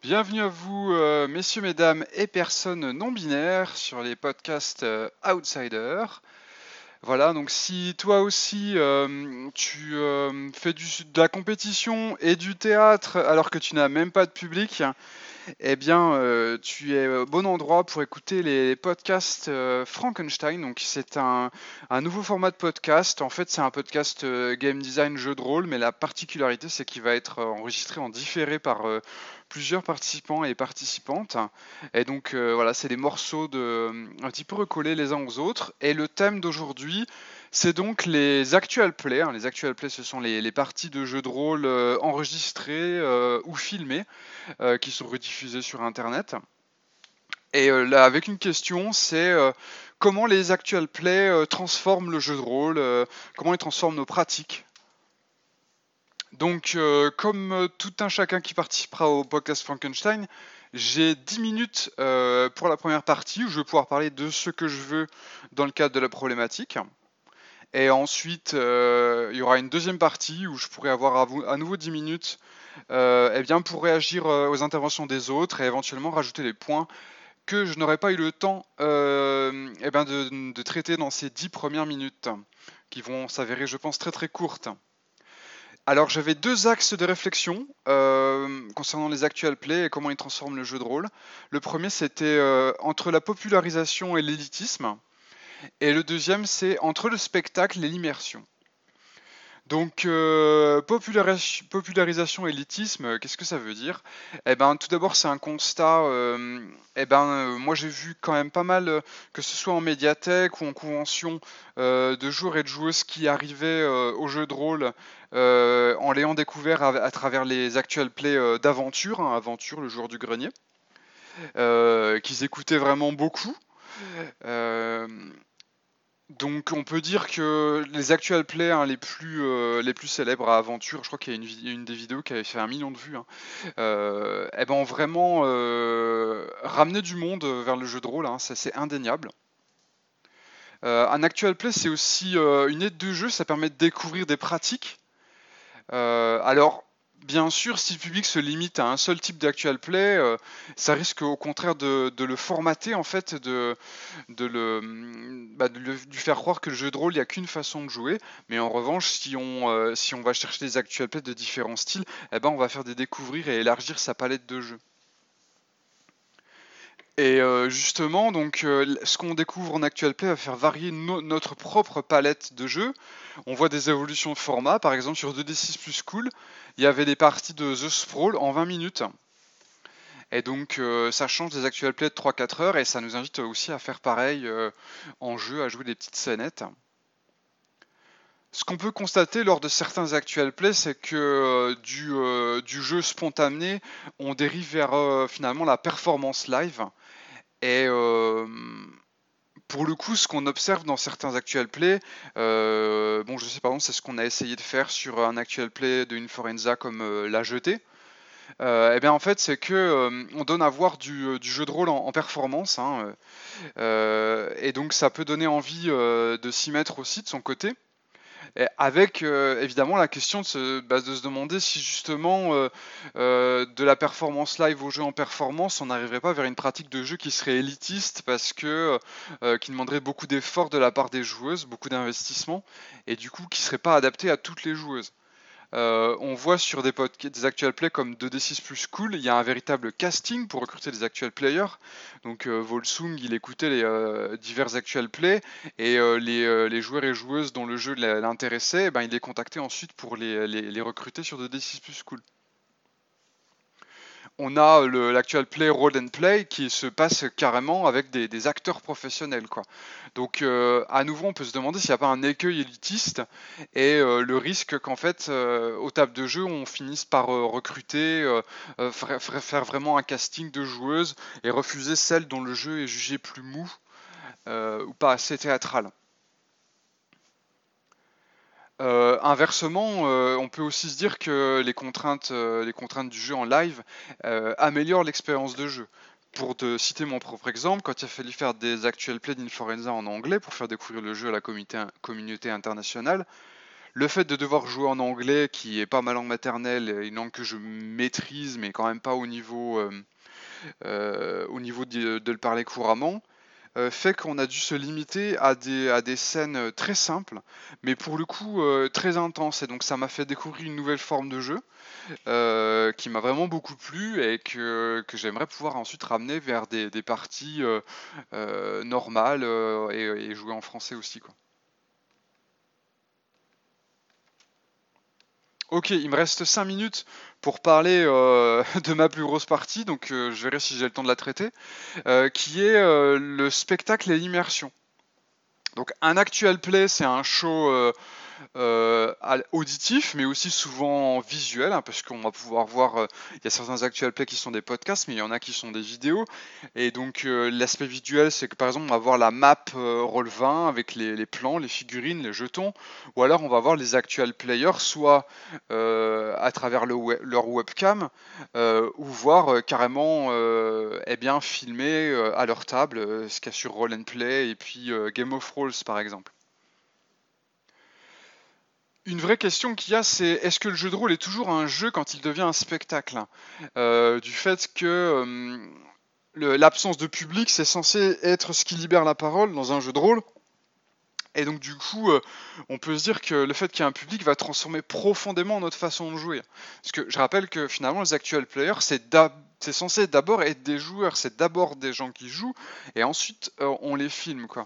Bienvenue à vous, messieurs, mesdames et personnes non binaires sur les podcasts Outsider. Voilà, donc si toi aussi tu fais de la compétition et du théâtre alors que tu n'as même pas de public, eh bien, tu es au bon endroit pour écouter les podcasts Frankenstein. Donc, c'est un nouveau format de podcast. En fait, c'est un podcast game design jeu de rôle, mais la particularité, c'est qu'il va être enregistré en différé par plusieurs participants et participantes. Et donc, voilà, c'est des morceaux un petit peu recollés les uns aux autres. Et le thème d'aujourd'hui, c'est donc les actual plays, hein. Les actual plays, ce sont les parties de jeux de rôle enregistrées ou filmées qui sont rediffusés sur Internet. Et là, avec une question, c'est comment les actual plays transforment le jeu de rôle, comment ils transforment nos pratiques. Donc, comme tout un chacun qui participera au podcast Frankenstein, j'ai 10 minutes pour la première partie où je vais pouvoir parler de ce que je veux dans le cadre de la problématique. Et ensuite, il y aura une deuxième partie où je pourrai avoir à nouveau 10 minutes eh bien, pour réagir aux interventions des autres et éventuellement rajouter les points que je n'aurais pas eu le temps eh ben de traiter dans ces 10 premières minutes, qui vont s'avérer, je pense, très très courtes. Alors j'avais deux axes de réflexion concernant les actual plays et comment ils transforment le jeu de rôle. Le premier, c'était entre la popularisation et l'élitisme, et le deuxième, c'est entre le spectacle et l'immersion. Donc, popularisation élitisme, qu'est-ce que ça veut dire? Eh ben, tout d'abord, c'est un constat. Moi, j'ai vu quand même pas mal, que ce soit en médiathèque ou en convention, de joueurs et de joueuses qui arrivaient au jeu de rôle en l'ayant découvert à travers les actual plays d'Aventure, hein, Aventure, le joueur du grenier, qu'ils écoutaient vraiment beaucoup. Euh, donc on peut dire que les actual plays, hein, les plus célèbres à Aventure, je crois qu'il y a une des vidéos qui avait fait 1 million de vues, hein, eh ben, ont vraiment ramené du monde vers le jeu de rôle, hein, ça c'est indéniable. Un actual play, c'est aussi une aide de jeu, ça permet de découvrir des pratiques. Alors, bien sûr, si le public se limite à un seul type d'actual play, ça risque au contraire de le formater, en fait, de lui faire croire que le jeu de rôle, il n'y a qu'une façon de jouer. Mais en revanche, si on va chercher des actual plays de différents styles, eh ben, on va faire des découvrir et élargir sa palette de jeux. Et justement, donc, ce qu'on découvre en actual play va faire varier notre propre palette de jeux. On voit des évolutions de format, par exemple sur 2D6 plus cool, il y avait des parties de The Sprawl en 20 minutes. Et donc ça change des actual plays de 3-4 heures et ça nous invite aussi à faire pareil en jeu, à jouer des petites scénettes. Ce qu'on peut constater lors de certains actual plays, c'est que du jeu spontané, on dérive vers finalement la performance live. Et pour le coup, ce qu'on observe dans certains actual plays, bon, je sais par exemple, c'est ce qu'on a essayé de faire sur un actual play de Inforenza comme La Jetée. Et bien en fait, c'est que on donne à voir du jeu de rôle en performance, hein, et donc ça peut donner envie de s'y mettre aussi de son côté. Et avec évidemment la question de se demander si justement de la performance live au jeu en performance, on n'arriverait pas vers une pratique de jeu qui serait élitiste parce que qui demanderait beaucoup d'efforts de la part des joueuses, beaucoup d'investissement, et du coup qui serait pas adapté à toutes les joueuses. On voit sur des actual plays comme 2D6 plus cool, il y a un véritable casting pour recruter des actual players. Donc Volsung, il écoutait les divers actual plays et les joueurs et joueuses dont le jeu l'intéressait, eh ben, il les contactait ensuite pour les recruter sur 2D6 plus cool. On a l'actual play roll and play qui se passe carrément avec des acteurs professionnels, quoi. Donc à nouveau on peut se demander s'il n'y a pas un écueil élitiste et le risque qu'en fait aux tables de jeu on finisse par recruter, faire vraiment un casting de joueuses et refuser celles dont le jeu est jugé plus mou ou pas assez théâtral. Inversement, on peut aussi se dire que les contraintes du jeu en live améliorent l'expérience de jeu. Pour te citer mon propre exemple, quand il a fallu faire des actual plays d'Inforenza en anglais pour faire découvrir le jeu à la communauté internationale, le fait de devoir jouer en anglais, qui est pas ma langue maternelle, une langue que je maîtrise, mais quand même pas au niveau de le parler couramment, fait qu'on a dû se limiter à des scènes très simples, mais pour le coup très intenses. Et donc ça m'a fait découvrir une nouvelle forme de jeu qui m'a vraiment beaucoup plu et que j'aimerais pouvoir ensuite ramener vers des parties normales et jouer en français aussi, quoi. Ok, il me reste 5 minutes pour parler de ma plus grosse partie, donc je verrai si j'ai le temps de la traiter, qui est le spectacle et l'immersion. Donc un actual play, c'est un show auditif, mais aussi souvent visuel, hein, parce qu'on va pouvoir voir, il y a certains actual plays qui sont des podcasts, mais il y en a qui sont des vidéos. Et donc l'aspect visuel, c'est que par exemple, on va voir la map Roll20 avec les plans, les figurines, les jetons, ou alors on va voir les actual players, soit à travers leur webcam, ou voir carrément eh bien, filmer à leur table, ce qu'il y a sur Roll and Play, et puis Game of Rolls par exemple. Une vraie question qu'il y a, c'est est-ce que le jeu de rôle est toujours un jeu quand il devient un spectacle? Du fait que l'absence de public, c'est censé être ce qui libère la parole dans un jeu de rôle. Et donc du coup, on peut se dire que le fait qu'il y ait un public va transformer profondément notre façon de jouer. Parce que je rappelle que finalement, les actual players, c'est censé d'abord être des joueurs, c'est d'abord des gens qui jouent, et ensuite on les filme, quoi.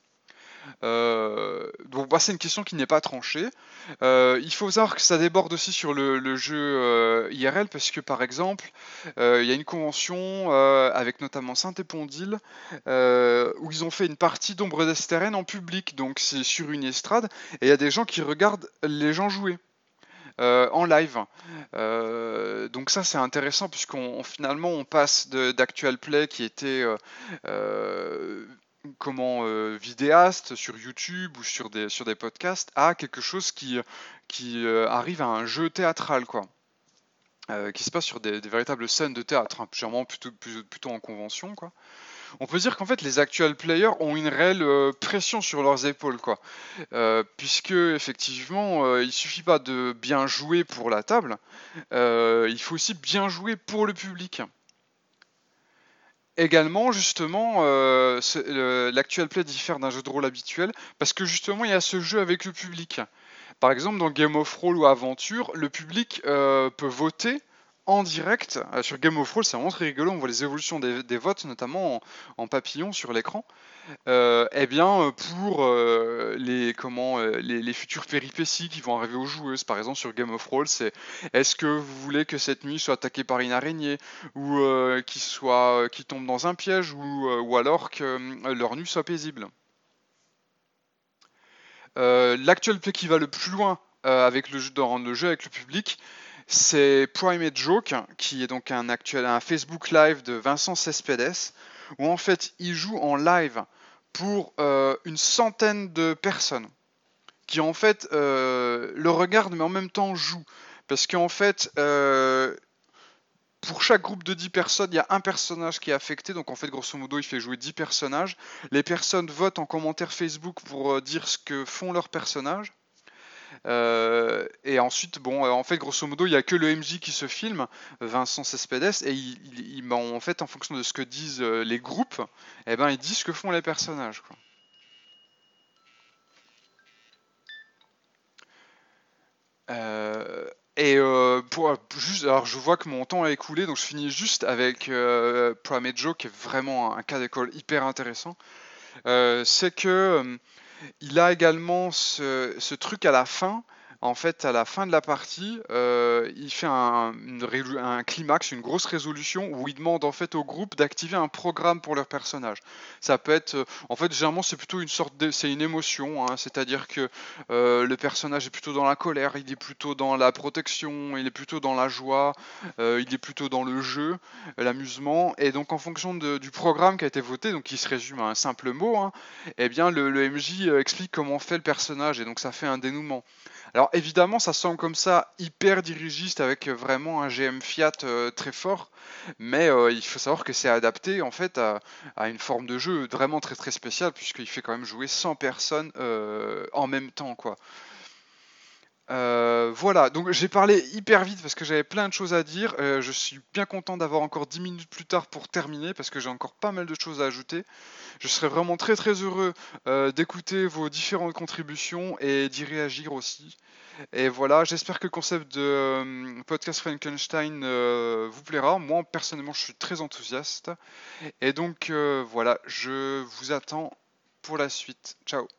Donc bah, c'est une question qui n'est pas tranchée. Il faut savoir que ça déborde aussi sur le jeu IRL parce que par exemple, il y a une convention avec notamment Saint-Épondyle où ils ont fait une partie d'Ombre d'Estérène en public, donc c'est sur une estrade et il y a des gens qui regardent les gens jouer. En live. Donc ça c'est intéressant puisqu'on finalement on passe d'Actual Play qui était euh, vidéaste sur YouTube ou sur des podcasts à quelque chose qui arrive à un jeu théâtral, quoi. Qui se passe sur des véritables scènes de théâtre, hein, généralement plutôt en convention, quoi. On peut dire qu'en fait les actual players ont une réelle pression sur leurs épaules, quoi. Puisque effectivement il suffit pas de bien jouer pour la table, il faut aussi bien jouer pour le public. Également, justement, l'actual play diffère d'un jeu de rôle habituel parce que justement il y a ce jeu avec le public. Par exemple, dans Game of Thrones ou Aventure, le public peut voter en direct. Sur Game of Thrones, c'est vraiment très rigolo, on voit les évolutions des votes, notamment en papillon sur l'écran. Eh bien, pour les futures péripéties qui vont arriver aux joueuses. Par exemple, sur Game of Thrones, c'est est-ce que vous voulez que cette nuit soit attaquée par une araignée ou qu'ils tombent dans un piège ou alors que leur nuit soit paisible. L'actuel play qui va le plus loin avec le jeu, dans le jeu avec le public, c'est Private Joke, qui est donc un Facebook Live de Vincent Cespedes, où en fait il joue en live pour une centaine de personnes qui en fait le regardent mais en même temps jouent. Parce qu'en fait, pour chaque groupe de 10 personnes, il y a un personnage qui est affecté. Donc en fait, grosso modo, il fait jouer 10 personnages. Les personnes votent en commentaire Facebook pour dire ce que font leurs personnages. Et ensuite, bon, en fait, grosso modo, il n'y a que le MJ qui se filme, Vincent Cespedes, et en fait, en fonction de ce que disent les groupes, eh ben, ils disent ce que font les personnages, quoi. Juste, alors je vois que mon temps a écoulé, donc je finis juste avec Primate Joe, qui est vraiment un cas d'école hyper intéressant. C'est que il a également ce truc à la fin. En fait, à la fin de la partie, il fait un climax, une grosse résolution où il demande en fait au groupe d'activer un programme pour leur personnage. Ça peut être, en fait, généralement c'est plutôt c'est une émotion, hein, c'est-à-dire que le personnage est plutôt dans la colère, il est plutôt dans la protection, il est plutôt dans la joie, il est plutôt dans le jeu, l'amusement, et donc en fonction du programme qui a été voté, donc qui se résume à un simple mot, hein, eh bien le MJ explique comment fait le personnage et donc ça fait un dénouement. Alors évidemment ça semble comme ça hyper dirigiste avec vraiment un GM Fiat très fort, mais il faut savoir que c'est adapté en fait à une forme de jeu vraiment très très spéciale puisqu'il fait quand même jouer 100 personnes en même temps, quoi. Voilà, donc j'ai parlé hyper vite parce que j'avais plein de choses à dire. Je suis bien content d'avoir encore 10 minutes plus tard pour terminer parce que j'ai encore pas mal de choses à ajouter. Je serais vraiment très très heureux d'écouter vos différentes contributions et d'y réagir aussi. Et voilà, j'espère que le concept de podcast Frankenstein vous plaira. Moi personnellement, je suis très enthousiaste. Et donc voilà, je vous attends pour la suite. Ciao.